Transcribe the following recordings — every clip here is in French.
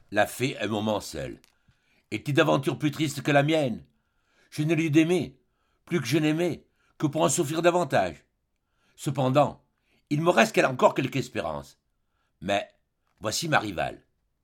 La fée un moment seule. Est-il d'aventure plus triste que la mienne? Je n'ai lieu d'aimer, plus que je n'aimais, que pour en souffrir davantage. Cependant, il me reste qu'elle a encore quelque espérance. Mais voici ma rivale.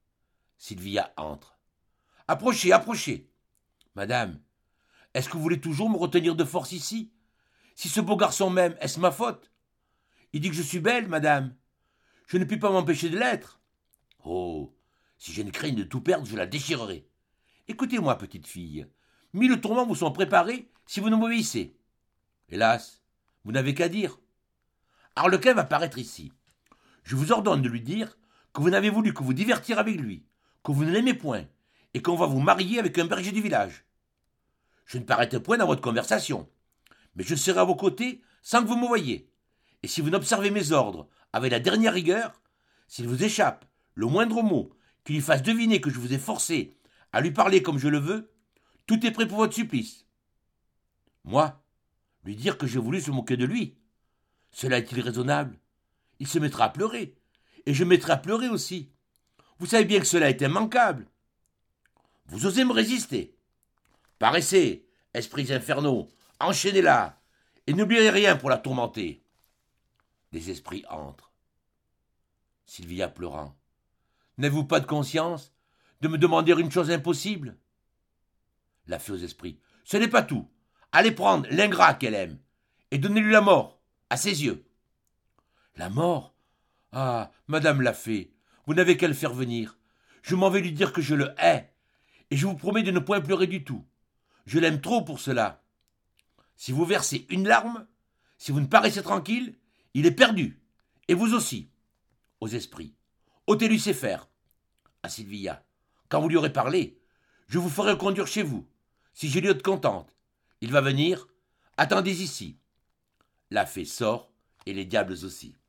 Sylvia entre. Approchez, approchez. Madame, est-ce que vous voulez toujours me retenir de force ici? Si ce beau garçon m'aime, est-ce ma faute? Il dit que je suis belle, madame. Je ne puis pas m'empêcher de l'être. Oh, si j'ai une crainte de tout perdre, je la déchirerai. Écoutez-moi, petite fille. 1000 tourments vous sont préparés si vous ne m'obéissez. Hélas, vous n'avez qu'à dire. Arlequin va paraître ici. Je vous ordonne de lui dire que vous n'avez voulu que vous divertir avec lui, que vous ne l'aimez point, et qu'on va vous marier avec un berger du village. Je ne paraîtrai point dans votre conversation, mais je serai à vos côtés sans que vous me voyiez. Et si vous n'observez mes ordres avec la dernière rigueur, s'il vous échappe le moindre mot qui lui fasse deviner que je vous ai forcé à lui parler comme je le veux, tout est prêt pour votre supplice. Moi, lui dire que j'ai voulu se moquer de lui, cela est-il raisonnable? Il se mettra à pleurer, et je me mettrai à pleurer aussi. Vous savez bien que cela est immanquable. Vous osez me résister. Paraissez, esprits infernaux, enchaînez-la, et n'oubliez rien pour la tourmenter. Des esprits entrent. Sylvia pleurant. N'avez-vous pas de conscience de me demander une chose impossible? La fée aux esprits. Ce n'est pas tout. Allez prendre l'ingrat qu'elle aime, et donnez-lui la mort, à ses yeux. La mort? Ah, madame la fée, vous n'avez qu'à le faire venir. Je m'en vais lui dire que je le hais, et je vous promets de ne point pleurer du tout. Je l'aime trop pour cela. Si vous versez une larme, si vous ne paraissez tranquille, il est perdu, et vous aussi. Aux esprits. Ôtez-lui ses fers. À Sylvia. Quand vous lui aurez parlé, je vous ferai conduire chez vous. Si Géliot contente, il va venir. Attendez ici. La fée sort, et les diables aussi.